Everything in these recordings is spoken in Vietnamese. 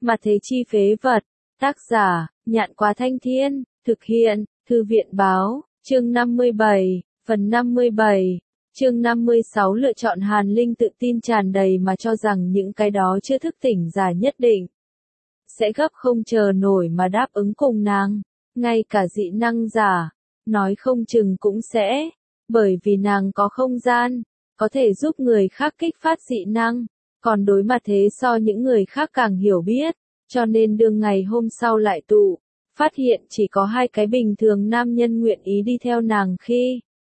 Mà thế chi phế vật. Tác giả, Nhạn Quá Thanh Thiên, thực hiện, Thư viện báo, chương 57, phần 57, chương 56 lựa chọn Hàn Linh tự tin tràn đầy mà cho rằng những cái đó chưa thức tỉnh giả nhất định sẽ gấp không chờ nổi mà đáp ứng cùng nàng, ngay cả dị năng giả, nói không chừng cũng sẽ, bởi vì nàng có không gian, có thể giúp người khác kích phát dị năng, còn đối mặt thế so những người khác càng hiểu biết, cho nên đương ngày hôm sau lại tụ, phát hiện chỉ có 2 cái bình thường nam nhân nguyện ý đi theo nàng khi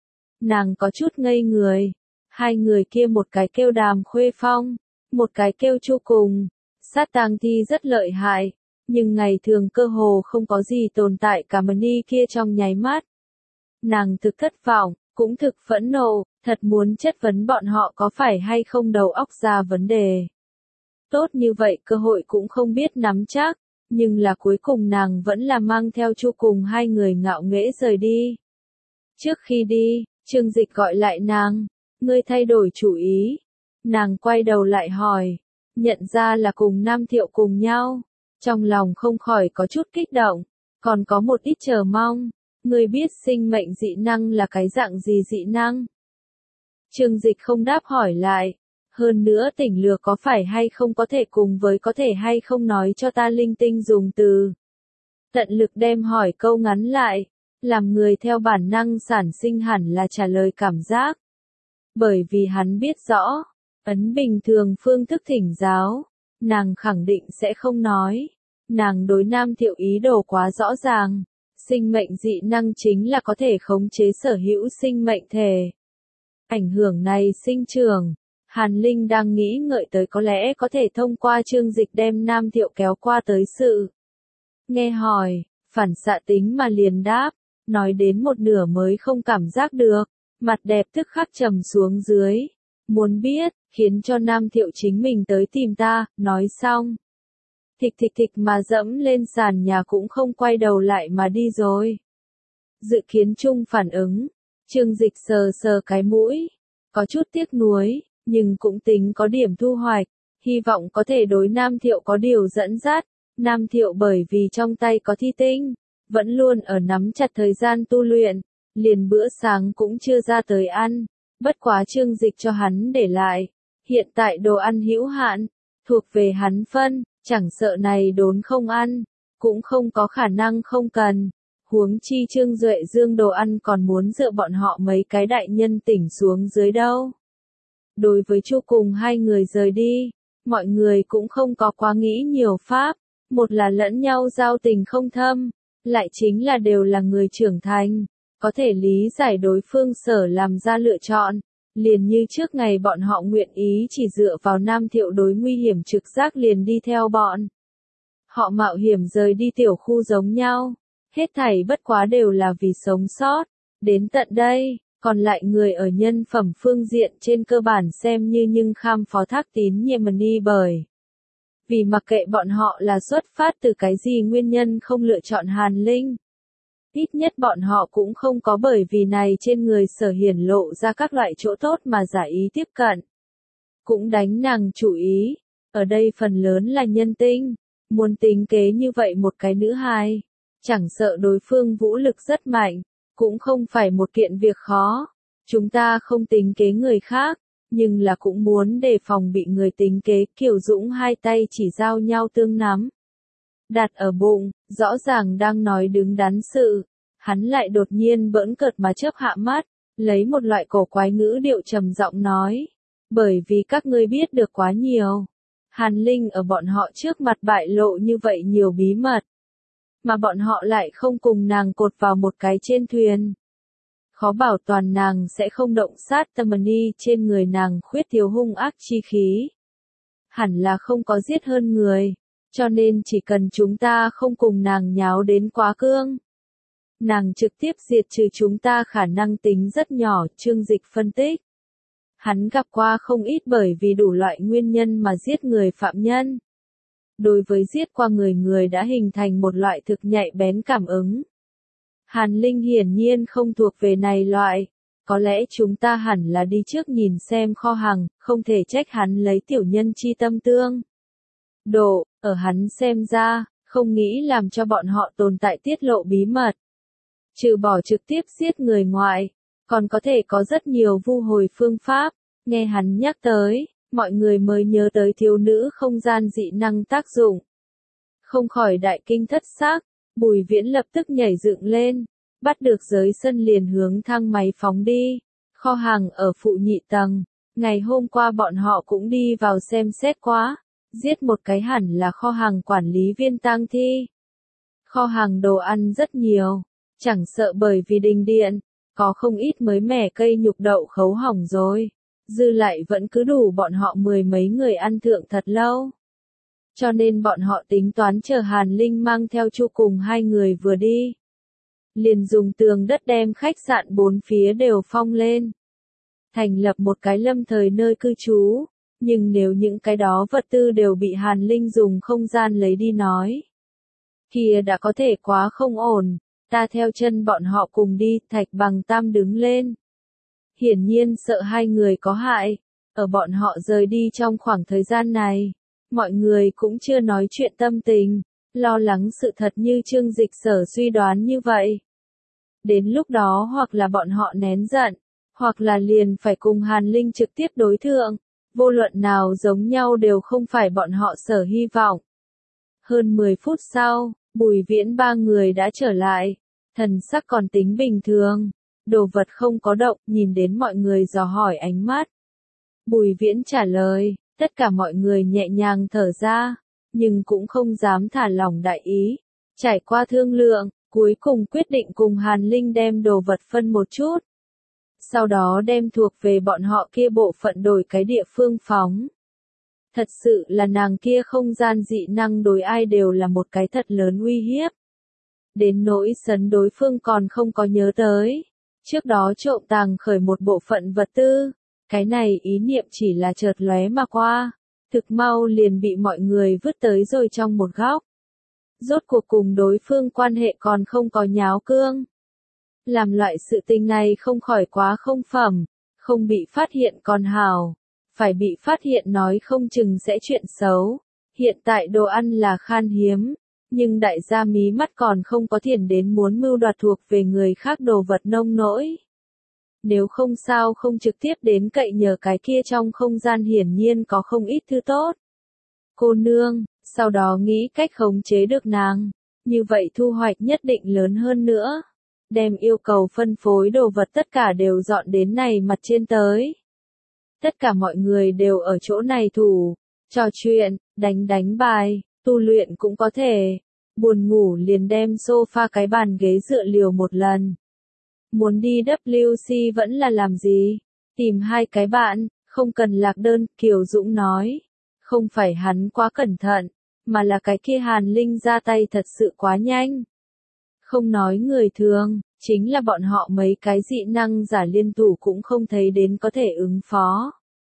nàng có chút ngây người, 2 người kia một cái kêu Đàm Khuê Phong, một cái kêu Chu Cùng, sát tang thi rất lợi hại, nhưng ngày thường cơ hồ không có gì tồn tại cả Mani kia trong nháy mắt. Nàng thực thất vọng, cũng thực phẫn nộ, thật muốn chất vấn bọn họ có phải hay không đầu óc ra vấn đề. Tốt như vậy cơ hội cũng không biết nắm chắc, nhưng là cuối cùng nàng vẫn là mang theo Chu Cùng 2 người ngạo nghễ rời đi. Trước khi đi, Trương Dịch gọi lại nàng, ngươi thay đổi chủ ý. Nàng quay đầu lại hỏi, nhận ra là cùng Nam Thiệu cùng nhau, trong lòng không khỏi có chút kích động, còn có một ít chờ mong, ngươi biết sinh mệnh dị năng là cái dạng gì dị năng? Trương Dịch không đáp hỏi lại, hơn nữa tỉnh lược có phải hay không có thể cùng với có thể hay không nói cho ta linh tinh dùng từ. Tận lực đem hỏi câu ngắn lại, làm người theo bản năng sản sinh hẳn là trả lời cảm giác. Bởi vì hắn biết rõ, ấn bình thường phương thức thỉnh giáo, nàng khẳng định sẽ không nói. Nàng đối Nam Thiệu ý đồ quá rõ ràng, sinh mệnh dị năng chính là có thể khống chế sở hữu sinh mệnh thể. Ảnh hưởng này sinh trưởng, Hàn Linh đang nghĩ ngợi tới có lẽ có thể thông qua Trương Dịch đem Nam Thiệu kéo qua tới sự. Nghe hỏi, phản xạ tính mà liền đáp, nói đến một nửa mới không cảm giác được, mặt đẹp tức khắc trầm xuống dưới. Muốn biết, khiến cho Nam Thiệu chính mình tới tìm ta, nói xong. Thịch thịch thịch mà dẫm lên sàn nhà cũng không quay đầu lại mà đi rồi. Dự kiến chung phản ứng, Trương Dịch sờ sờ cái mũi, có chút tiếc nuối, nhưng cũng tính có điểm thu hoạch, hy vọng có thể đối Nam Thiệu có điều dẫn dắt. Nam Thiệu bởi vì trong tay có thi tinh, vẫn luôn ở nắm chặt thời gian tu luyện, liền bữa sáng cũng chưa ra tới ăn, bất quá Trương Dịch cho hắn để lại, hiện tại đồ ăn hữu hạn, thuộc về hắn phân, chẳng sợ này đốn không ăn, cũng không có khả năng không cần, huống chi Trương Duệ Dương đồ ăn còn muốn dựa bọn họ mấy cái đại nhân tỉnh xuống dưới đâu. Đối với Chu Cùng 2 người rời đi, mọi người cũng không có quá nghĩ nhiều pháp, một là lẫn nhau giao tình không thâm, lại chính là đều là người trưởng thành, có thể lý giải đối phương sở làm ra lựa chọn, liền như trước ngày bọn họ nguyện ý chỉ dựa vào Nam Thiệu đối nguy hiểm trực giác liền đi theo bọn. Họ mạo hiểm rời đi tiểu khu giống nhau, hết thảy bất quá đều là vì sống sót, đến tận đây, còn lại người ở nhân phẩm phương diện trên cơ bản xem như nhưng kham phó thác tín nhiệm đi bởi. Vì mặc kệ bọn họ là xuất phát từ cái gì nguyên nhân không lựa chọn Hàn Linh. Ít nhất bọn họ cũng không có bởi vì này trên người sở hiển lộ ra các loại chỗ tốt mà giả ý tiếp cận. Cũng đánh nàng chủ ý, ở đây phần lớn là nhân tinh, muốn tính kế như vậy một cái nữ hài, chẳng sợ đối phương vũ lực rất mạnh, cũng không phải một kiện việc khó. Chúng ta không tính kế người khác, nhưng là cũng muốn đề phòng bị người tính kế. Kiều Dũng 2 tay chỉ giao nhau tương nắm, đặt ở bụng, rõ ràng đang nói đứng đắn sự, hắn lại đột nhiên bỡn cợt mà chớp hạ mắt, lấy một loại cổ quái ngữ điệu trầm giọng nói, bởi vì các ngươi biết được quá nhiều. Hàn Linh ở bọn họ trước mặt bại lộ như vậy nhiều bí mật, mà bọn họ lại không cùng nàng cột vào một cái trên thuyền. Khó bảo toàn nàng sẽ không động sát tâm đi, trên người nàng khuyết thiếu hung ác chi khí. Hẳn là không có giết hơn người, cho nên chỉ cần chúng ta không cùng nàng nháo đến quá cương, nàng trực tiếp diệt trừ chúng ta khả năng tính rất nhỏ. Trương Dịch phân tích. Hắn gặp qua không ít bởi vì đủ loại nguyên nhân mà giết người phạm nhân. Đối với giết qua người đã hình thành một loại thực nhạy bén cảm ứng. Hàn Linh hiển nhiên không thuộc về này loại, có lẽ chúng ta hẳn là đi trước nhìn xem kho hàng, không thể trách hắn lấy tiểu nhân chi tâm tương. độ, ở hắn xem ra, không nghĩ làm cho bọn họ tồn tại tiết lộ bí mật. Trừ bỏ trực tiếp giết người ngoại, còn có thể có rất nhiều vu hồi phương pháp, nghe hắn nhắc tới, mọi người mới nhớ tới thiếu nữ không gian dị năng tác dụng. Không khỏi đại kinh thất xác, Bùi Viễn lập tức nhảy dựng lên, bắt được giới sân liền hướng thang máy phóng đi, kho hàng ở phụ nhị tầng, ngày hôm qua bọn họ cũng đi vào xem xét quá, giết một cái hẳn là kho hàng quản lý viên tang thi. Kho hàng đồ ăn rất nhiều, chẳng sợ bởi vì đình điện, có không ít mới mẻ cây nhục đậu khấu hỏng rồi, dư lại vẫn cứ đủ bọn họ mười mấy người ăn thượng thật lâu. Cho nên bọn họ tính toán chờ Hàn Linh mang theo Chu cùng hai người vừa đi. Liền dùng tường đất đem khách sạn bốn phía đều phong lên. Thành lập một cái lâm thời nơi cư trú, nhưng nếu những cái đó vật tư đều bị Hàn Linh dùng không gian lấy đi nói. Kia đã có thể quá không ổn, ta theo chân bọn họ cùng đi, Thạch Bằng Tam đứng lên. Hiển nhiên sợ hai người có hại, ở bọn họ rời đi trong khoảng thời gian này. Mọi người cũng chưa nói chuyện tâm tình, lo lắng sự thật như Trương Dịch Sở suy đoán như vậy. Đến lúc đó hoặc là bọn họ nén giận, hoặc là liền phải cùng Hàn Linh trực tiếp đối thượng, vô luận nào giống nhau đều không phải bọn họ sở hy vọng. Hơn 10 phút sau, Bùi Viễn ba người đã trở lại, thần sắc còn tính bình thường, đồ vật không có động, nhìn đến mọi người dò hỏi ánh mắt. Bùi Viễn trả lời. Tất cả mọi người nhẹ nhàng thở ra, nhưng cũng không dám thả lỏng đại ý. Trải qua thương lượng, cuối cùng quyết định cùng Hàn Linh đem đồ vật phân một chút. Sau đó đem thuộc về bọn họ kia bộ phận đổi cái địa phương phóng. Thật sự là nàng kia không gian dị năng đối ai đều là một cái thật lớn uy hiếp. Đến nỗi sấn đối phương còn không có nhớ tới. Trước đó trộm tàng khởi một bộ phận vật tư. Cái này ý niệm chỉ là chợt lóe mà qua, thực mau liền bị mọi người vứt tới rồi trong một góc. Rốt cuộc cùng đối phương quan hệ còn không có nháo cương. Làm loại sự tình này không khỏi quá không phẩm, không bị phát hiện còn hảo, phải bị phát hiện nói không chừng sẽ chuyện xấu. Hiện tại đồ ăn là khan hiếm, nhưng đại gia mí mắt còn không có thiền đến muốn mưu đoạt thuộc về người khác đồ vật nông nỗi. Nếu không sao không trực tiếp đến cậy nhờ cái kia trong không gian hiển nhiên có không ít thứ tốt. Cô nương, sau đó nghĩ cách khống chế được nàng, như vậy thu hoạch nhất định lớn hơn nữa. Đem yêu cầu phân phối đồ vật tất cả đều dọn đến này mặt trên tới. Tất cả mọi người đều ở chỗ này thủ, trò chuyện, đánh bài, tu luyện cũng có thể. Buồn ngủ liền đem sofa cái bàn ghế dựa liều một lần. Muốn đi WC vẫn là làm gì? Tìm hai cái bạn, không cần lạc đơn, Kiều Dũng nói. Không phải hắn quá cẩn thận, mà là cái kia Hàn Linh ra tay thật sự quá nhanh. Không nói người thường, chính là bọn họ mấy cái dị năng giả liên thủ cũng không thấy đến có thể ứng phó.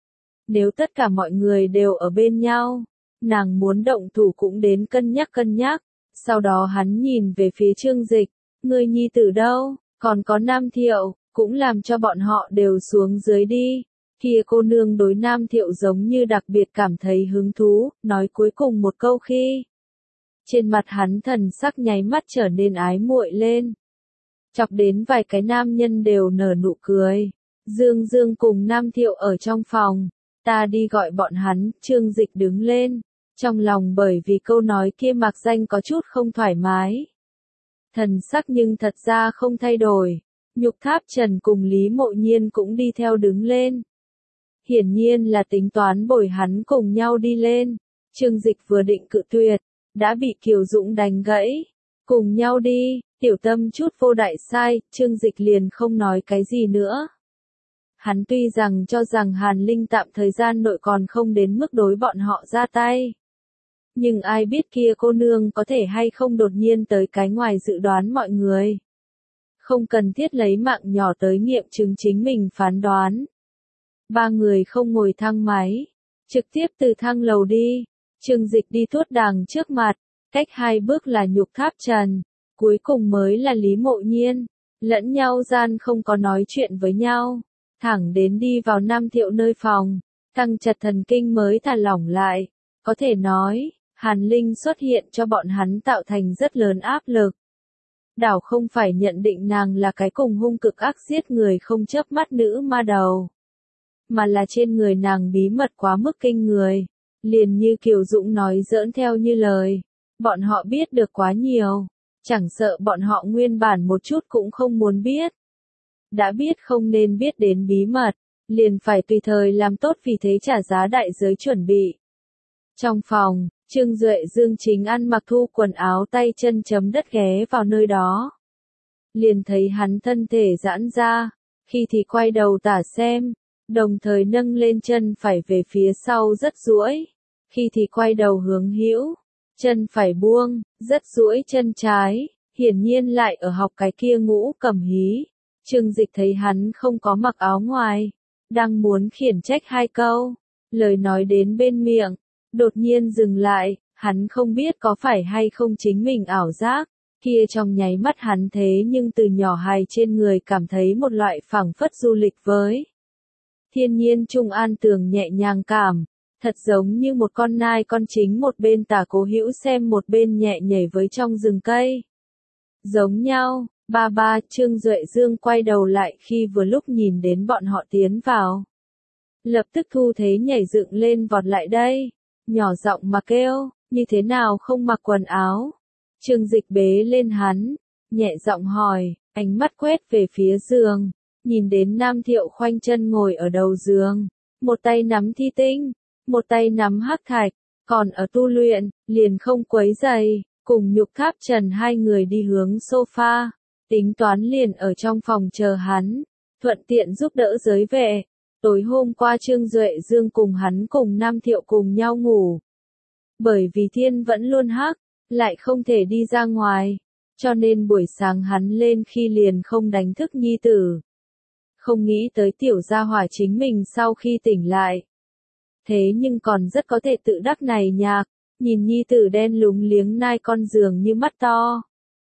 Nếu tất cả mọi người đều ở bên nhau, nàng muốn động thủ cũng đến cân nhắc. Sau đó hắn nhìn về phía Trương Dịch, người nhi tử đâu? Còn có Nam Thiệu, cũng làm cho bọn họ đều xuống dưới đi. Kia cô nương đối Nam Thiệu giống như đặc biệt cảm thấy hứng thú, nói cuối cùng một câu khi. Trên mặt hắn thần sắc nháy mắt trở nên ái muội lên. Chọc đến vài cái nam nhân đều nở nụ cười. Dương cùng Nam Thiệu ở trong phòng. Ta đi gọi bọn hắn, Trương Dịch đứng lên. Trong lòng bởi vì câu nói kia mạc danh có chút không thoải mái. Thần sắc nhưng thật ra không thay đổi. Nhục Tháp Trần cùng Lý Mộ Nhiên cũng đi theo đứng lên. Hiển nhiên là tính toán bồi hắn cùng nhau đi lên. Trương Dịch vừa định cự tuyệt, đã bị Kiều Dũng đánh gãy. Cùng nhau đi, tiểu tâm chút vô đại sai, Trương Dịch liền không nói cái gì nữa. Hắn tuy rằng cho rằng Hàn Linh tạm thời gian nội còn không đến mức đối bọn họ ra tay. Nhưng ai biết kia cô nương có thể hay không đột nhiên tới cái ngoài dự đoán mọi người. Không cần thiết lấy mạng nhỏ tới nghiệm chứng chính mình phán đoán. Ba người không ngồi thang máy, trực tiếp từ thang lầu đi. Trương Dịch đi tuốt đàng trước mặt, cách 2 bước là Nhục Tháp Trần, cuối cùng mới là Lý Mộ Nhiên. Lẫn nhau gian không có nói chuyện với nhau, thẳng đến đi vào Nam Thiệu nơi phòng, căng chặt thần kinh mới thả lỏng lại. Có thể nói, Hàn Linh xuất hiện cho bọn hắn tạo thành rất lớn áp lực. Đảo không phải nhận định nàng là cái cùng hung cực ác giết người không chớp mắt nữ ma đầu, mà là trên người nàng bí mật quá mức kinh người, liền như Kiều Dũng nói giỡn theo như lời, bọn họ biết được quá nhiều, chẳng sợ bọn họ nguyên bản một chút cũng không muốn biết. Đã biết không nên biết đến bí mật, liền phải tùy thời làm tốt vì thế trả giá đại giới chuẩn bị. Trong phòng, Trương Duệ Dương chính ăn mặc thu quần áo tay chân chấm đất ghé vào nơi đó. Liền thấy hắn thân thể giãn ra, khi thì quay đầu tả xem, đồng thời nâng lên chân phải về phía sau rất duỗi, khi thì quay đầu hướng hữu, chân phải buông, rất duỗi chân trái, hiển nhiên lại ở học cái kia ngũ cầm hí. Trương Dịch thấy hắn không có mặc áo ngoài, đang muốn khiển trách hai câu, lời nói đến bên miệng, đột nhiên dừng lại, hắn không biết có phải hay không chính mình ảo giác, kia trong nháy mắt hắn thế nhưng từ nhỏ hài trên người cảm thấy một loại phảng phất du lịch với thiên nhiên trung an tường nhẹ nhàng cảm, thật giống như một con nai con chính một bên tả cố hữu xem một bên nhẹ nhảy với trong rừng cây. Giống nhau, ba Trương Duệ Dương quay đầu lại khi vừa lúc nhìn đến bọn họ tiến vào. Lập tức thu thế nhảy dựng lên vọt lại đây, nhỏ giọng mà kêu, như thế nào không mặc quần áo. Trương Dịch bế lên hắn, nhẹ giọng hỏi, ánh mắt quét về phía giường, nhìn đến Nam Thiệu khoanh chân ngồi ở đầu giường, một tay nắm thi tinh, một tay nắm hắc thạch, còn ở tu luyện, liền không quấy giày, cùng Nhục Tháp Trần hai người đi hướng sofa, tính toán liền ở trong phòng chờ hắn, thuận tiện giúp đỡ giới vệ. Tối hôm qua Trương Duệ Dương cùng hắn cùng Nam Thiệu cùng nhau ngủ. Bởi vì thiên vẫn luôn hắc, lại không thể đi ra ngoài, cho nên buổi sáng hắn lên khi liền không đánh thức nhi tử. Không nghĩ tới tiểu gia hỏa chính mình sau khi tỉnh lại. Thế nhưng còn rất có thể tự đắc này nhạc, nhìn nhi tử đen lúng liếng nai con giường như mắt to.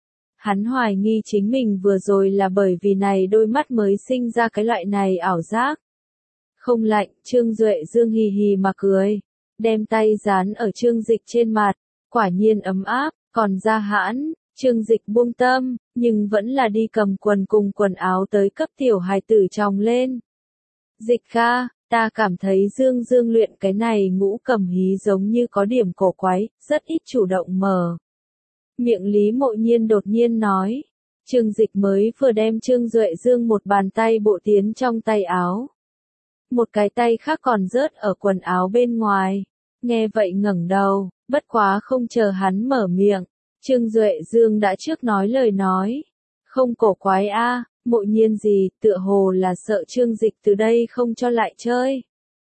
Hắn hoài nghi chính mình vừa rồi là bởi vì này đôi mắt mới sinh ra cái loại này ảo giác. Không lạnh, Trương Duệ Dương hì hì mà cười, đem tay dán ở Trương Dịch trên mặt, quả nhiên ấm áp, còn ra hãn, Trương Dịch buông tâm, nhưng vẫn là đi cầm quần cùng quần áo tới cấp tiểu hài tử tròng lên. Dịch ca, ta cảm thấy Dương Dương luyện cái này ngũ cầm hí giống như có điểm cổ quái, rất ít chủ động mở. Miệng Lý Mộ Nhiên đột nhiên nói, Trương Dịch mới vừa đem Trương Duệ Dương một bàn tay bộ tiến trong tay áo. Một cái tay khác còn rớt ở quần áo bên ngoài. Nghe vậy ngẩng đầu, bất quá không chờ hắn mở miệng. Trương Duệ Dương đã trước nói lời nói. Không cổ quái a, Mộ Nhiên gì, tựa hồ là sợ Trương Dịch từ đây không cho lại chơi.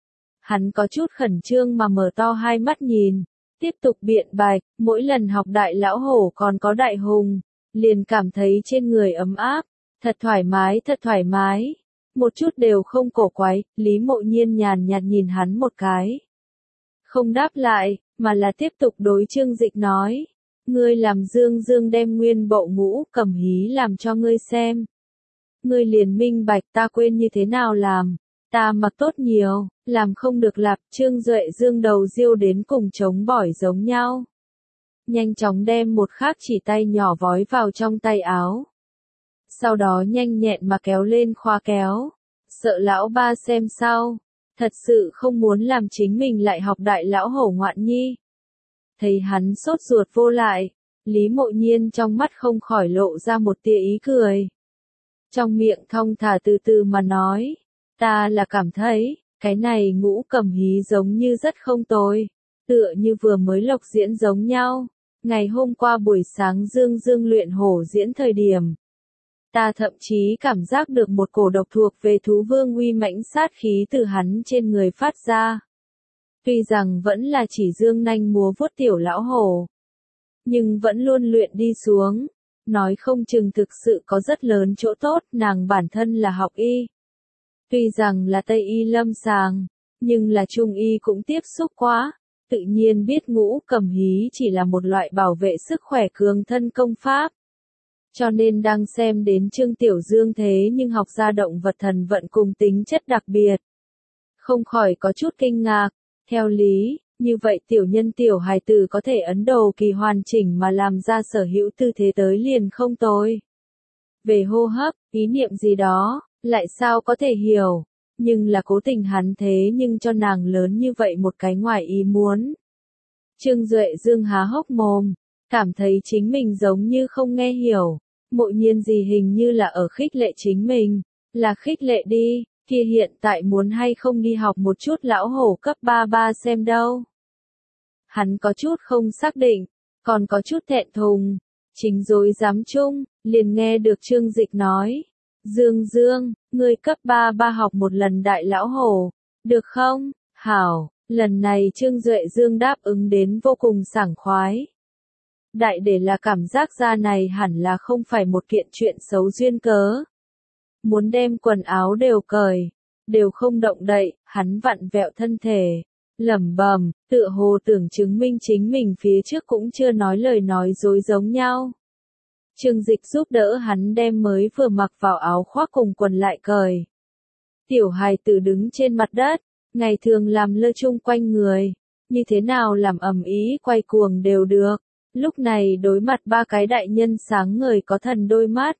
Hắn có chút khẩn trương mà mở to hai mắt nhìn. Tiếp tục biện bạch, mỗi lần học đại lão hổ còn có đại hùng. Liền cảm thấy trên người ấm áp. Thật thoải mái, thật thoải mái. Một chút đều không cổ quái, Lý Mộ Nhiên nhàn nhạt nhìn hắn một cái. Không đáp lại, mà là tiếp tục đối Trương Dịch nói. Ngươi làm Dương Dương đem nguyên bộ ngũ cầm hí làm cho ngươi xem. Ngươi liền minh bạch ta quên như thế nào làm. Ta mặc tốt nhiều, làm không được lạp. Trương Duệ Dương đầu riêu đến cùng chống bỏi giống nhau. Nhanh chóng đem một khác chỉ tay nhỏ vói vào trong tay áo. Sau đó nhanh nhẹn mà kéo lên khóa kéo. Sợ lão ba xem sao. Thật sự không muốn làm chính mình lại học đại lão hổ ngoạn nhi. Thấy hắn sốt ruột vô lại. Lý Mộ Nhiên trong mắt không khỏi lộ ra một tia ý cười. Trong miệng thong thả từ từ mà nói. Ta là cảm thấy, cái này ngũ cầm hí giống như rất không tồi. Tựa như vừa mới lộc diễn giống nhau. Ngày hôm qua buổi sáng Dương Dương luyện hổ diễn thời điểm. Ta thậm chí cảm giác được một cổ độc thuộc về thú vương uy mãnh sát khí từ hắn trên người phát ra. Tuy rằng vẫn là chỉ dương nanh múa vuốt tiểu lão hổ. Nhưng vẫn luôn luyện đi xuống. Nói không chừng thực sự có rất lớn chỗ tốt, nàng bản thân là học y. Tuy rằng là Tây y lâm sàng, nhưng là Trung y cũng tiếp xúc quá. Tự nhiên biết ngũ cầm hí chỉ là một loại bảo vệ sức khỏe cường thân công pháp. Cho nên đang xem đến Trương Tiểu Dương thế nhưng học ra động vật thần vận cùng tính chất đặc biệt. Không khỏi có chút kinh ngạc, theo lý, như vậy tiểu nhân tiểu hài tử có thể ấn đồ kỳ hoàn chỉnh mà làm ra sở hữu tư thế tới liền không tồi. Về hô hấp, ý niệm gì đó, lại sao có thể hiểu, nhưng là cố tình hắn thế nhưng cho nàng lớn như vậy một cái ngoài ý muốn. Trương Duệ Dương há hốc mồm, cảm thấy chính mình giống như không nghe hiểu, Mộ Nhiên gì hình như là ở khích lệ chính mình, là khích lệ đi, kia hiện tại muốn hay không đi học một chút lão hổ cấp 33 xem đâu. Hắn có chút không xác định, còn có chút thẹn thùng, chính dối dám chung, liền nghe được Trương Dịch nói, Dương Dương, ngươi cấp 33 học một lần đại lão hổ, được không? Hảo, lần này Trương Duệ Dương đáp ứng đến vô cùng sảng khoái. Đại để là cảm giác ra này hẳn là không phải một kiện chuyện xấu duyên cớ. Muốn đem quần áo đều cởi, đều không động đậy, hắn vặn vẹo thân thể, lẩm bẩm, tựa hồ tưởng chứng minh chính mình phía trước cũng chưa nói lời nói dối giống nhau. Trương Dịch giúp đỡ hắn đem mới vừa mặc vào áo khoác cùng quần lại cởi. Tiểu hài tử đứng trên mặt đất, ngày thường làm lơ chung quanh người, như thế nào làm ầm ĩ quay cuồng đều được. Lúc này đối mặt ba cái đại nhân sáng ngời có thần đôi mắt.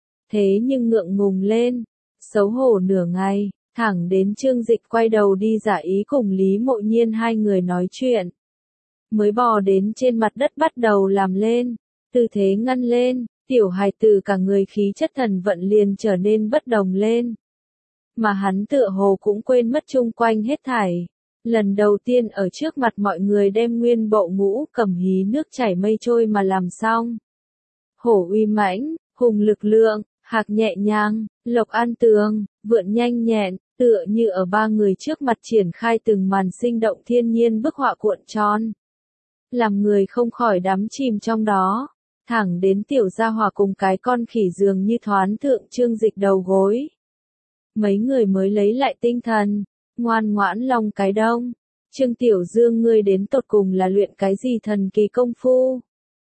Thế nhưng ngượng ngùng lên, xấu hổ nửa ngày, thẳng đến Trương Dịch quay đầu đi giả ý cùng Lý Mộ Nhiên hai người nói chuyện. Mới bò đến trên mặt đất bắt đầu làm lên, tư thế ngăn lên, tiểu hài tử cả người khí chất thần vận liền trở nên bất đồng lên. Mà hắn tựa hồ cũng quên mất chung quanh hết thảy. Lần đầu tiên ở trước mặt mọi người đem nguyên bộ ngũ cầm hí nước chảy mây trôi mà làm xong. Hổ uy mãnh, hùng lực lượng, hạc nhẹ nhàng, lộc an tường, vượn nhanh nhẹn, tựa như ở ba người trước mặt triển khai từng màn sinh động thiên nhiên bức họa cuộn tròn. Làm người không khỏi đắm chìm trong đó, thẳng đến tiểu gia hỏa cùng cái con khỉ dường như thoán thượng Trương Dịch đầu gối. Mấy người mới lấy lại tinh thần, ngoan ngoãn lòng cái đông. Trương Tiểu Dương ngươi đến tột cùng là luyện cái gì thần kỳ công phu?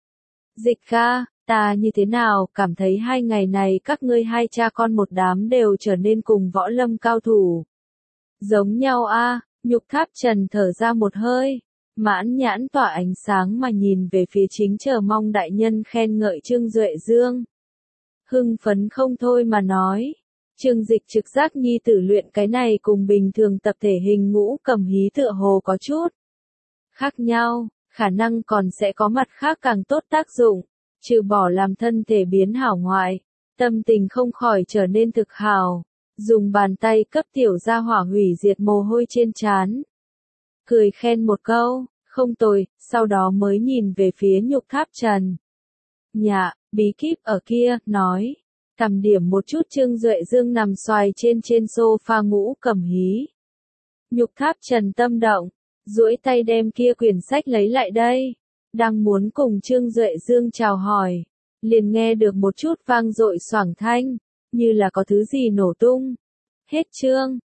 Dịch ca, ta như thế nào, cảm thấy 2 ngày này các ngươi hai cha con một đám đều trở nên cùng võ lâm cao thủ. Giống nhau a. Nhục Tháp Trần thở ra một hơi, mãn nhãn tỏa ánh sáng mà nhìn về phía chính chờ mong đại nhân khen ngợi Trương Duệ Dương. Hưng phấn không thôi mà nói. Trương Dịch trực giác nhi tử luyện cái này cùng bình thường tập thể hình ngũ cầm hí tựa hồ có chút khác nhau, khả năng còn sẽ có mặt khác càng tốt tác dụng, trừ bỏ làm thân thể biến hảo ngoại, tâm tình không khỏi trở nên thực hảo, dùng bàn tay cấp tiểu gia hỏa hủy diệt mồ hôi trên trán. Cười khen một câu, không tồi, sau đó mới nhìn về phía Nhục Tháp Trần. Dạ, bí kíp ở kia, nói. Cầm điểm một chút Trương Duệ Dương nằm xoài trên sofa ngũ cầm hí. Nhục Tháp Trần tâm động, duỗi tay đem kia quyển sách lấy lại đây, đang muốn cùng Trương Duệ Dương chào hỏi, liền nghe được một chút vang dội xoảng thanh, như là có thứ gì nổ tung. Hết chương.